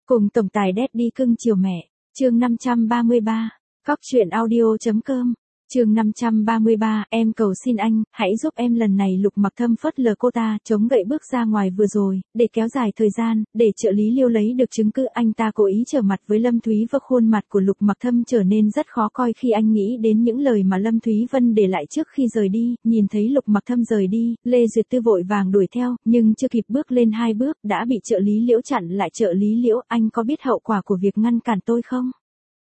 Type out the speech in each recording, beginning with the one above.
Cùng tổng tài Daddy cưng chiều mẹ, chương 533, cóc truyện audio.com, chương 533, em cầu xin anh, hãy giúp em lần này. Lục Mặc Thâm phớt lờ cô ta, chống gậy bước ra ngoài vừa rồi, để kéo dài thời gian, để trợ lý Liêu lấy được chứng cứ. Anh ta cố ý trở mặt với Lâm Thúy và khuôn mặt của Lục Mặc Thâm trở nên rất khó coi khi anh nghĩ đến những lời mà Lâm Thúy Vân để lại trước khi rời đi. Nhìn thấy Lục Mặc Thâm rời đi, Lê Duyệt Tư vội vàng đuổi theo, nhưng chưa kịp bước lên 2 bước, đã bị trợ lý Liễu chặn lại. Trợ lý Liễu, anh có biết hậu quả của việc ngăn cản tôi không?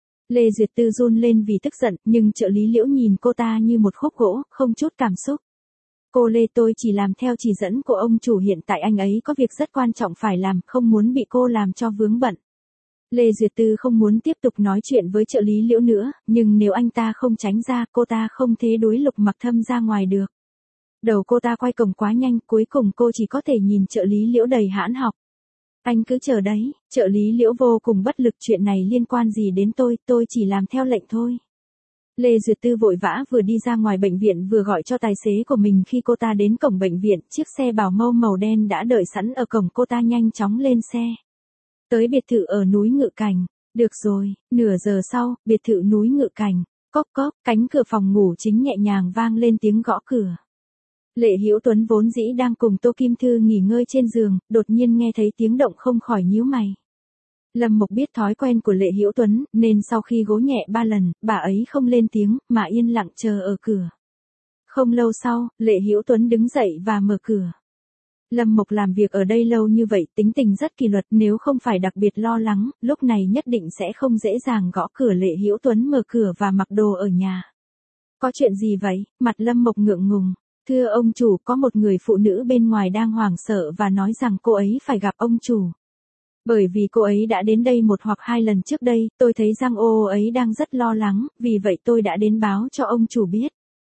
Lê Duyệt Tư run lên vì tức giận, nhưng trợ lý Liễu nhìn cô ta như một khúc gỗ, không chút cảm xúc. Cô Lê, tôi chỉ làm theo chỉ dẫn của ông chủ, hiện tại anh ấy có việc rất quan trọng phải làm, không muốn bị cô làm cho vướng bận. Lê Duyệt Tư không muốn tiếp tục nói chuyện với trợ lý Liễu nữa, nhưng nếu anh ta không tránh ra, cô ta không thể đuổi Lục Mặc Thâm ra ngoài được. Đầu cô ta quay cuồng quá nhanh, cuối cùng cô chỉ có thể nhìn trợ lý Liễu đầy hãn học. Anh cứ chờ đấy. Trợ lý Liễu vô cùng bất lực, chuyện này liên quan gì đến tôi chỉ làm theo lệnh thôi. Lê Duyệt Tư vội vã vừa đi ra ngoài bệnh viện vừa gọi cho tài xế của mình. Khi cô ta đến cổng bệnh viện, chiếc xe bảo mâu màu đen đã đợi sẵn ở cổng. Cô ta nhanh chóng lên xe. Tới biệt thự ở núi Ngự Cảnh. Được rồi, nửa giờ sau, biệt thự núi Ngự Cảnh. Cốc cốc, cánh cửa phòng ngủ chính nhẹ nhàng vang lên tiếng gõ cửa. Lệ Hữu Tuấn vốn dĩ đang cùng Tô Kim Thư nghỉ ngơi trên giường, đột nhiên nghe thấy tiếng động không khỏi nhíu mày. Lâm Mộc biết thói quen của Lệ Hữu Tuấn, nên sau khi gõ nhẹ 3 lần, bà ấy không lên tiếng, mà yên lặng chờ ở cửa. Không lâu sau, Lệ Hữu Tuấn đứng dậy và mở cửa. Lâm Mộc làm việc ở đây lâu như vậy, tính tình rất kỷ luật, nếu không phải đặc biệt lo lắng, lúc này nhất định sẽ không dễ dàng gõ cửa. Lệ Hữu Tuấn mở cửa và mặc đồ ở nhà. Có chuyện gì vậy? Mặt Lâm Mộc ngượng ngùng. Thưa ông chủ, có một người phụ nữ bên ngoài đang hoảng sợ và nói rằng cô ấy phải gặp ông chủ. Bởi vì cô ấy đã đến đây 1 hoặc 2 lần trước đây, tôi thấy rằng ô ấy đang rất lo lắng, vì vậy tôi đã đến báo cho ông chủ biết.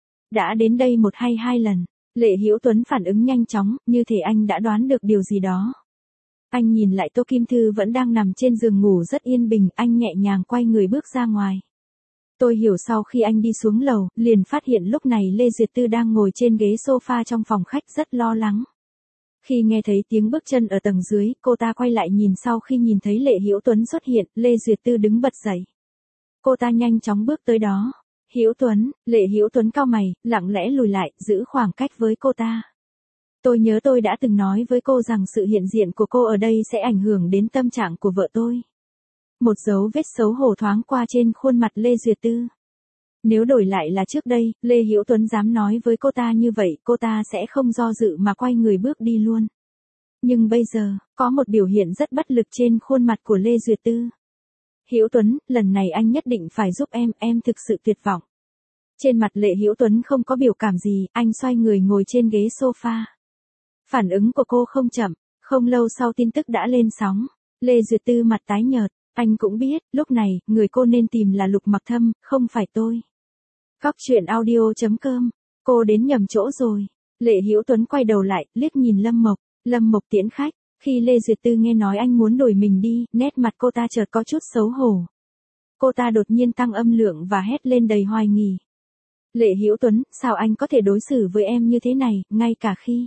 Đã đến đây 1 hay 2 lần, Lệ Hữu Tuấn phản ứng nhanh chóng, như thể anh đã đoán được điều gì đó. Anh nhìn lại Tô Kim Thư vẫn đang nằm trên giường ngủ rất yên bình, anh nhẹ nhàng quay người bước ra ngoài. Tôi hiểu. Sau khi anh đi xuống lầu, liền phát hiện lúc này Lê Duyệt Tư đang ngồi trên ghế sofa trong phòng khách rất lo lắng. Khi nghe thấy tiếng bước chân ở tầng dưới, cô ta quay lại nhìn. Sau khi nhìn thấy Lệ Hữu Tuấn xuất hiện, Lê Duyệt Tư đứng bật dậy. Cô ta nhanh chóng bước tới đó. Hữu Tuấn. Lệ Hữu Tuấn cau mày, lặng lẽ lùi lại, giữ khoảng cách với cô ta. Tôi nhớ tôi đã từng nói với cô rằng sự hiện diện của cô ở đây sẽ ảnh hưởng đến tâm trạng của vợ tôi. Một dấu vết xấu hổ thoáng qua trên khuôn mặt Lê Duyệt Tư. Nếu đổi lại là trước đây, Lê Hữu Tuấn dám nói với cô ta như vậy, cô ta sẽ không do dự mà quay người bước đi luôn. Nhưng bây giờ, có một biểu hiện rất bất lực trên khuôn mặt của Lê Duyệt Tư. Hữu Tuấn, lần này anh nhất định phải giúp em thực sự tuyệt vọng. Trên mặt Lệ Hữu Tuấn không có biểu cảm gì, anh xoay người ngồi trên ghế sofa. Phản ứng của cô không chậm, không lâu sau tin tức đã lên sóng. Lê Duyệt Tư mặt tái nhợt. Anh cũng biết, lúc này, người cô nên tìm là Lục Mặc Thâm, không phải tôi. Cóc truyện audio.com, cô đến nhầm chỗ rồi. Lệ Hữu Tuấn quay đầu lại, liếc nhìn Lâm Mộc. Lâm Mộc tiễn khách. Khi Lê Duyệt Tư nghe nói anh muốn đuổi mình đi, nét mặt cô ta chợt có chút xấu hổ. Cô ta đột nhiên tăng âm lượng và hét lên đầy hoài nghi. Lệ Hữu Tuấn, sao anh có thể đối xử với em như thế này, ngay cả khi...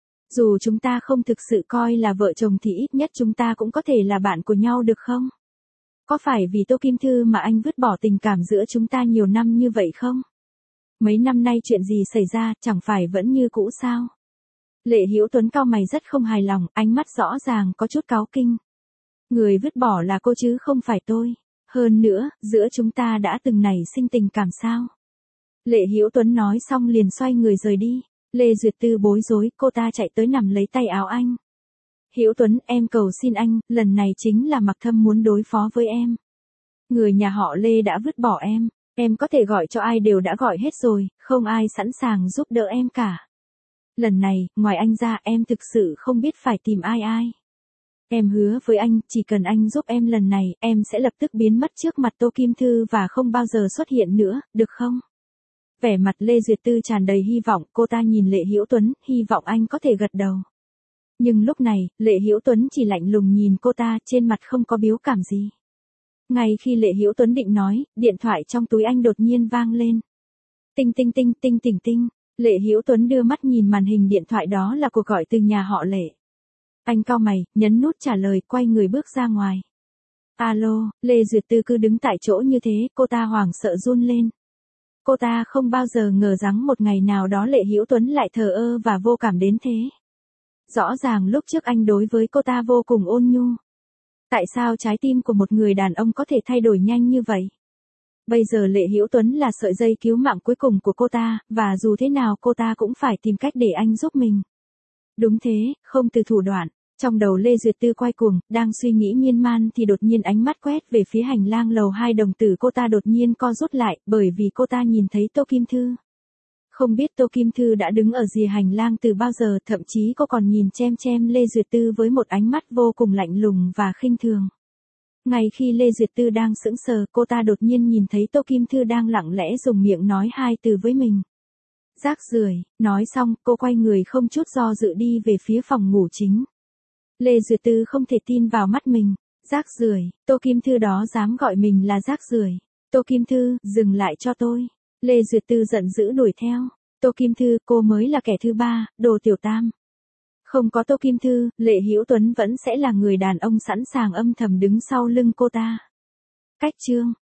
Dù chúng ta không thực sự coi là vợ chồng thì ít nhất chúng ta cũng có thể là bạn của nhau được không? Có phải vì Tô Kim Thư mà anh vứt bỏ tình cảm giữa chúng ta nhiều năm như vậy không? Mấy năm nay chuyện gì xảy ra, chẳng phải vẫn như cũ sao? Lệ Hữu Tuấn cau mày rất không hài lòng, ánh mắt rõ ràng có chút cáu kinh. Người vứt bỏ là cô chứ không phải tôi. Hơn nữa, giữa chúng ta đã từng nảy sinh tình cảm sao? Lệ Hữu Tuấn nói xong liền xoay người rời đi. Lê Duyệt Tư bối rối, cô ta chạy tới nằm lấy tay áo anh. Hữu Tuấn, em cầu xin anh, lần này chính là Mặc Thâm muốn đối phó với em. Người nhà họ Lê đã vứt bỏ em có thể gọi cho ai đều đã gọi hết rồi, không ai sẵn sàng giúp đỡ em cả. Lần này, ngoài anh ra em thực sự không biết phải tìm ai. Em hứa với anh, chỉ cần anh giúp em lần này, em sẽ lập tức biến mất trước mặt Tô Kim Thư và không bao giờ xuất hiện nữa, được không? Vẻ mặt Lê Duyệt Tư tràn đầy hy vọng, cô ta nhìn Lệ Hữu Tuấn, hy vọng anh có thể gật đầu. Nhưng lúc này, Lệ Hữu Tuấn chỉ lạnh lùng nhìn cô ta, trên mặt không có biểu cảm gì. Ngay khi Lệ Hữu Tuấn định nói, điện thoại trong túi anh đột nhiên vang lên. Tinh tinh tinh tinh tinh tinh. Lệ Hữu Tuấn đưa mắt nhìn màn hình điện thoại, đó là cuộc gọi từ nhà họ Lệ. Anh cau mày, nhấn nút trả lời, quay người bước ra ngoài. Alo, Lê Duyệt Tư cứ đứng tại chỗ như thế, cô ta hoảng sợ run lên. Cô ta không bao giờ ngờ rằng một ngày nào đó Lệ Hữu Tuấn lại thờ ơ và vô cảm đến thế. Rõ ràng lúc trước anh đối với cô ta vô cùng ôn nhu. Tại sao trái tim của một người đàn ông có thể thay đổi nhanh như vậy? Bây giờ Lệ Hữu Tuấn là sợi dây cứu mạng cuối cùng của cô ta, và dù thế nào cô ta cũng phải tìm cách để anh giúp mình. Đúng thế, không từ thủ đoạn. Trong đầu Lê Duyệt Tư quay cuồng, đang suy nghĩ miên man thì đột nhiên ánh mắt quét về phía hành lang lầu 2, đồng tử cô ta đột nhiên co rút lại, bởi vì cô ta nhìn thấy Tô Kim Thư. Không biết Tô Kim Thư đã đứng ở rìa hành lang từ bao giờ, thậm chí cô còn nhìn chem chem Lê Duyệt Tư với một ánh mắt vô cùng lạnh lùng và khinh thường. Ngay khi Lê Duyệt Tư đang sững sờ, cô ta đột nhiên nhìn thấy Tô Kim Thư đang lặng lẽ dùng miệng nói hai từ với mình. Rác rưởi. Nói xong, cô quay người không chút do dự đi về phía phòng ngủ chính. Lê Duyệt Tư không thể tin vào mắt mình. Rác rưởi, Tô Kim Thư đó dám gọi mình là rác rưởi. Tô Kim Thư, dừng lại cho tôi. Lê Duyệt Tư giận dữ đuổi theo. Tô Kim Thư, cô mới là kẻ thứ ba, đồ tiểu tam. Không có Tô Kim Thư, Lệ Hữu Tuấn vẫn sẽ là người đàn ông sẵn sàng âm thầm đứng sau lưng cô ta. Cách chương